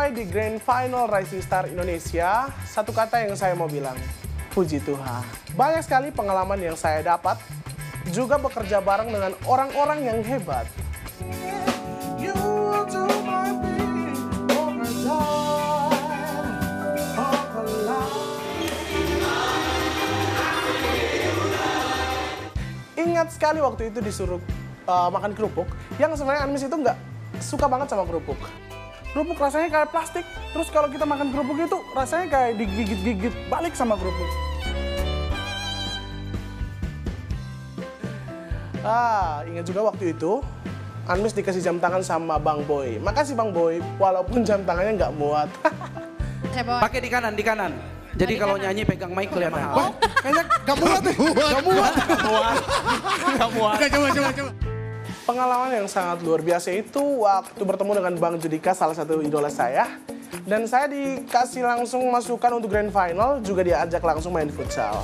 Sampai di Grand Final Rising Star Indonesia, satu kata yang saya mau bilang, puji Tuhan. Banyak sekali pengalaman yang saya dapat, juga bekerja bareng dengan orang-orang yang hebat. Ingat sekali waktu itu disuruh makan kerupuk, yang sebenarnya Anmis itu nggak suka banget sama kerupuk. Kerupuk rasanya kayak plastik, terus kalau kita makan kerupuk itu rasanya kayak digigit-gigit balik sama kerupuk. Ingat juga waktu itu, Anmis dikasih jam tangan sama Bang Boy. Makasih Bang Boy, walaupun jam tangannya nggak muat. Pakai di kanan, di kanan. Jadi kalau nyanyi pegang mic kelihatan. Wah, kayaknya nggak muat deh. Nggak muat. Nggak muat. Coba. Pengalaman yang sangat luar biasa itu waktu bertemu dengan Bang Judika, salah satu idola saya. Dan saya dikasih langsung masukan untuk Grand Final, juga diajak langsung main futsal.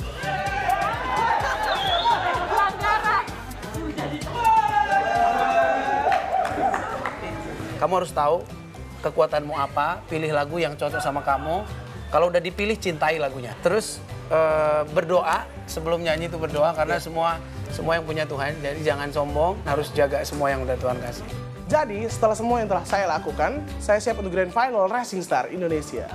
Kamu harus tahu kekuatanmu apa, pilih lagu yang cocok sama kamu. Kalau udah dipilih, cintai lagunya. Terus berdoa, sebelum nyanyi itu berdoa, karena semua yang punya Tuhan. Jadi jangan sombong, harus jaga semua yang udah Tuhan kasih. Jadi setelah semua yang telah saya lakukan, saya siap untuk Grand Final Rising Star Indonesia.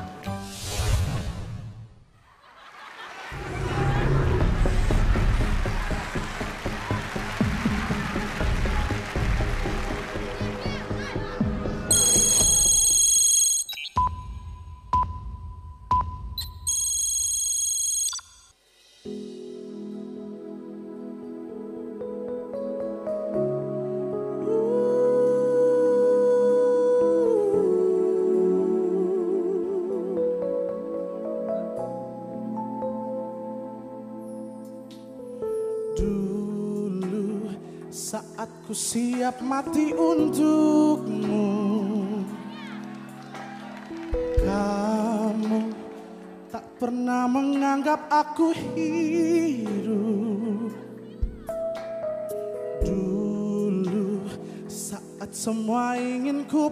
Saat ku siap mati untukmu, kamu tak pernah menganggap aku hidup. Dulu saat semua ingin ku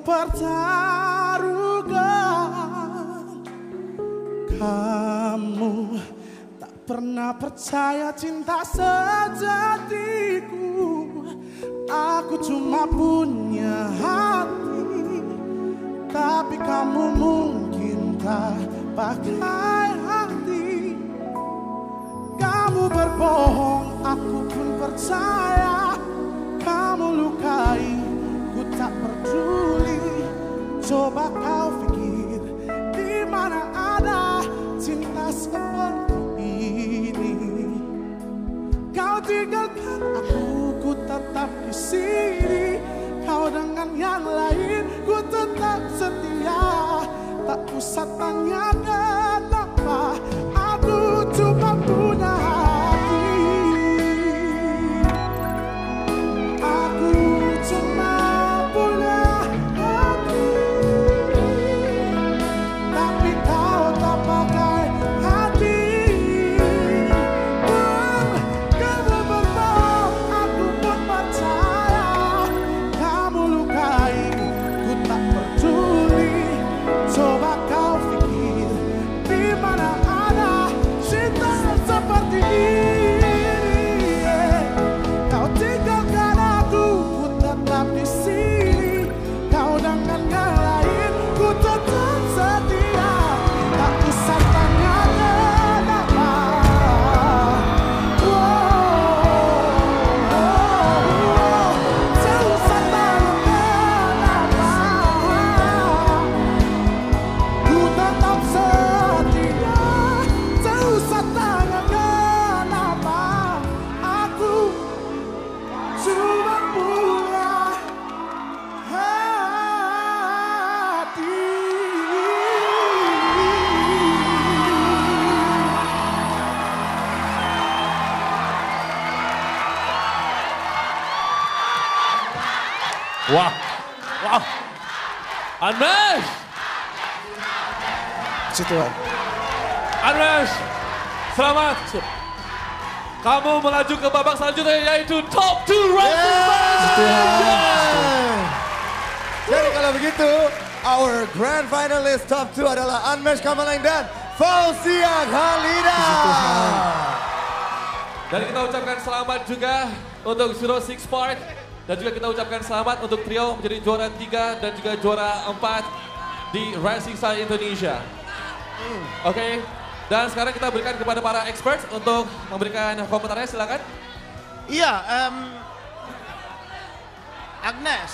pertaruhkan, kamu tak pernah percaya cinta sejatiku. Aku cuma punya hati, tapi kamu mungkin tak pakai hati. Kamu berbohong, aku pun percaya. Kamu lukai, ku tak peduli. Coba kau pikir, di mana ada cinta seperti ini. Kau tinggalkan aku, ku tetap di sini. Kau dengan yang lain, ku tetap setia. Tak usah tanya kenapa, aku cuma punya hati. Aku cuma punya hati, tapi kau tak pakai hati. Kamu berbohong, aku pun percaya. Kamu lukai, ku tak peduli. Coba kau pikir, di mana ada cinta seperti ini. Kau tinggalkan aku, ku tetap di sini. Kau dengan yang lain, ku tetap setia. Tak usah tanya kenapa. Tak usah tanya kenapa. Ku tetap setia, tak usah tanya kenapa. Aku cuma punya hati. Wah, Anmes, Puji Tuhan. Anmes, selamat. Kamu melaju ke babak selanjutnya yaitu Top 2 Rising Star. Jadi kalau begitu, our grand finalist top 2 adalah Anmesh Kamaling dan Fauzia Khalida. Dan kita ucapkan selamat juga untuk 06 Spark. Dan juga kita ucapkan selamat untuk trio menjadi juara 3 dan juga juara 4 di Rising Star Indonesia. Oke, dan sekarang kita berikan kepada para experts untuk memberikan komentarnya, silakan. Iya, Agnes,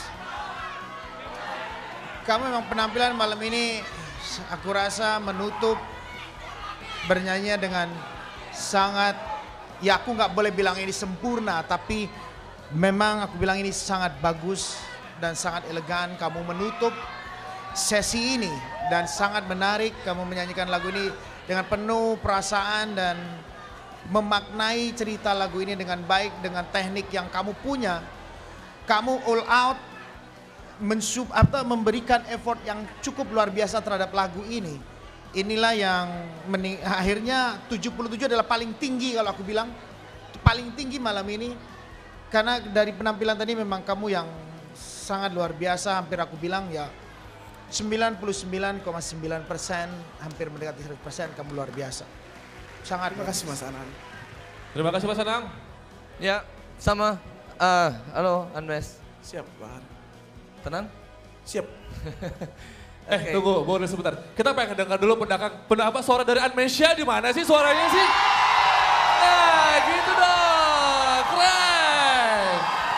kamu memang penampilan malam ini aku rasa menutup bernyanyi dengan sangat, ya aku nggak boleh bilang ini sempurna, tapi memang aku bilang ini sangat bagus dan sangat elegan. Kamu menutup sesi ini dan sangat menarik. Kamu menyanyikan lagu ini dengan penuh perasaan dan memaknai cerita lagu ini dengan baik dengan teknik yang kamu punya. Kamu all out memberikan effort yang cukup luar biasa terhadap lagu ini. Inilah yang akhirnya 77 adalah paling tinggi kalau aku bilang. Paling tinggi malam ini. Karena dari penampilan tadi memang kamu yang sangat luar biasa. Hampir aku bilang ya 99,9%, hampir mendekati 100% kamu luar biasa. Sangat. Terima kasih Mas Anang. Terima kasih Mas Anang. Ya, sama. Halo, Anmes. Siap, Bang. Tenang? Siap. Tunggu, boleh sebentar. Kita pengen dengar dulu pendapat suara dari Anmesia di mana sih suaranya sih? Nah, gitu dong. Keren.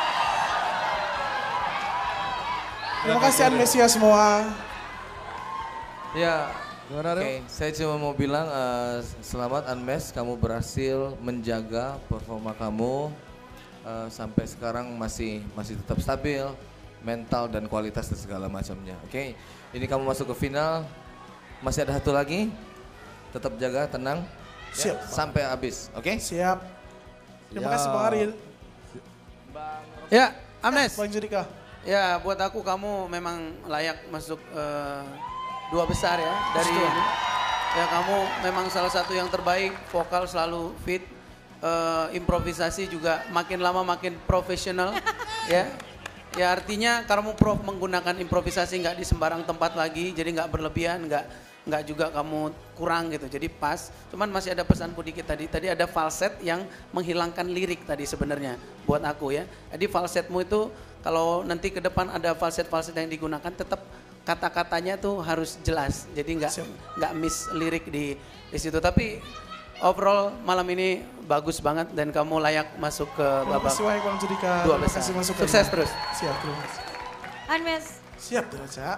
Terima kasih Anmesia semua. Ya, Gimana, oke. Saya cuma mau bilang selamat Anmes, kamu berhasil menjaga performa kamu sampai sekarang masih tetap stabil, mental dan kualitas dan segala macamnya. Oke, ini kamu masuk ke final, masih ada satu lagi, tetap jaga, tenang, Siap. ya, sampai habis. Oke? Siap. Terima kasih Bang Ariel. Ya, Amnes. Bang Judika. Ya, buat aku kamu memang layak masuk 2 besar ya dari ini. Ya, kamu memang salah satu yang terbaik, vokal selalu fit, improvisasi juga makin lama makin profesional. Ya. Ya artinya kamu menggunakan improvisasi nggak di sembarang tempat lagi, jadi nggak berlebihan, nggak juga kamu kurang gitu, jadi pas. Cuman masih ada pesanku dikit tadi ada falset yang menghilangkan lirik tadi sebenarnya buat aku ya. Jadi falsetmu itu kalau nanti ke depan ada falset yang digunakan tetap kata-katanya tuh harus jelas, jadi nggak miss lirik di situ. Tapi overall malam ini bagus banget dan kamu layak masuk ke babak Terima kasih Bang Judika. 2 besar. Sukses terus. Siap, terima kasih. Anmes, Siap, Cak.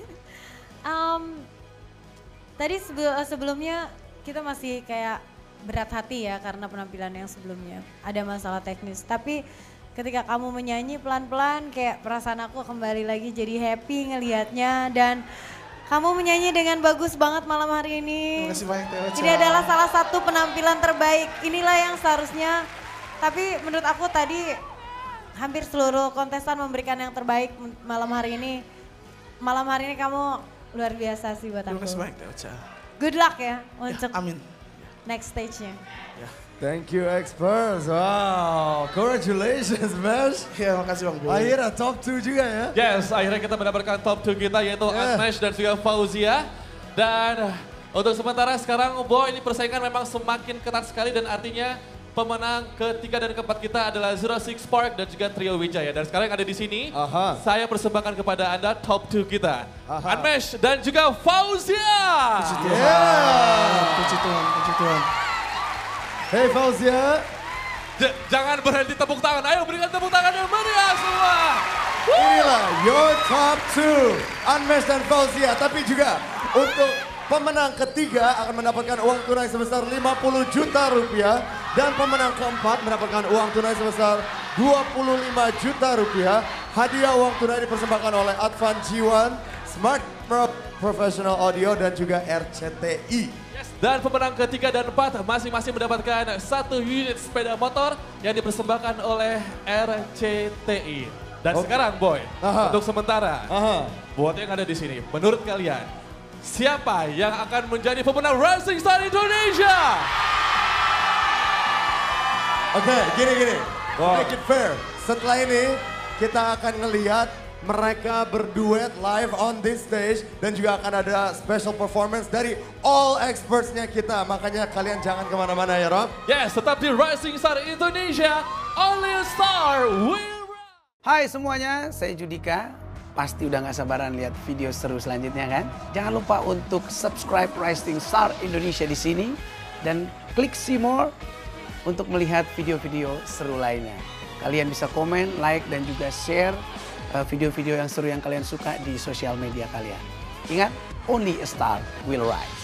tadi sebelumnya kita masih kayak berat hati ya karena penampilan yang sebelumnya. Ada masalah teknis, tapi ketika kamu menyanyi pelan-pelan kayak perasaan aku kembali lagi jadi happy ngelihatnya dan kamu menyanyi dengan bagus banget malam hari ini. Terima kasih banyak Teo. Ini adalah salah satu penampilan terbaik. Inilah yang seharusnya, tapi menurut aku tadi hampir seluruh kontestan memberikan yang terbaik malam hari ini. Malam hari ini kamu luar biasa sih buat aku. Terima kasih banyak Teo. Good luck ya untuk Amin. next stage-nya. Thank you experts. Wow, congratulations Mesh. Ya, makasih Bang Boy. Akhirnya top 2 juga ya. Yes, akhirnya kita mendapatkan top 2 kita yaitu Anmesh dan juga Fauzia. Dan untuk sementara sekarang Boy, ini persaingan memang semakin ketat sekali dan artinya pemenang ketiga dan keempat kita adalah 06 Spark dan juga Trio Wijaya. Dan sekarang yang ada di sini, saya persembahkan kepada Anda top 2 kita. Anmesh dan juga Fauzia. Puji Tuhan. Hey Fauzia. Jangan berhenti tepuk tangan, ayo berikan tepuk tangan yang meriah semua. Inilah your top 2, Anmesh dan Fauzia. Tapi juga untuk pemenang ketiga akan mendapatkan uang tunai sebesar 50 juta rupiah. Dan pemenang keempat mendapatkan uang tunai sebesar 25 juta rupiah. Hadiah uang tunai dipersembahkan oleh Advan G1, Smart Professional Audio dan juga RCTI. Dan pemenang ketiga dan empat masing-masing mendapatkan 1 unit sepeda motor yang dipersembahkan oleh RCTI. Dan sekarang Boy, untuk sementara, buat yang ada di sini, menurut kalian, siapa yang akan menjadi pemenang Rising Star Indonesia? Oke, gini. Make it fair. Setelah ini kita akan ngelihat mereka berduet live on this stage. Dan juga akan ada special performance dari all experts-nya kita. Makanya kalian jangan kemana-mana ya Rob. Yes, tetap di Rising Star Indonesia, only a star will rise. Hai semuanya, saya Judika. Pasti udah gak sabaran lihat video seru selanjutnya kan? Jangan lupa untuk subscribe Rising Star Indonesia di sini dan klik see more untuk melihat video-video seru lainnya. Kalian bisa komen, like dan juga share video-video yang seru yang kalian suka di sosial media kalian. Ingat, only a star will rise.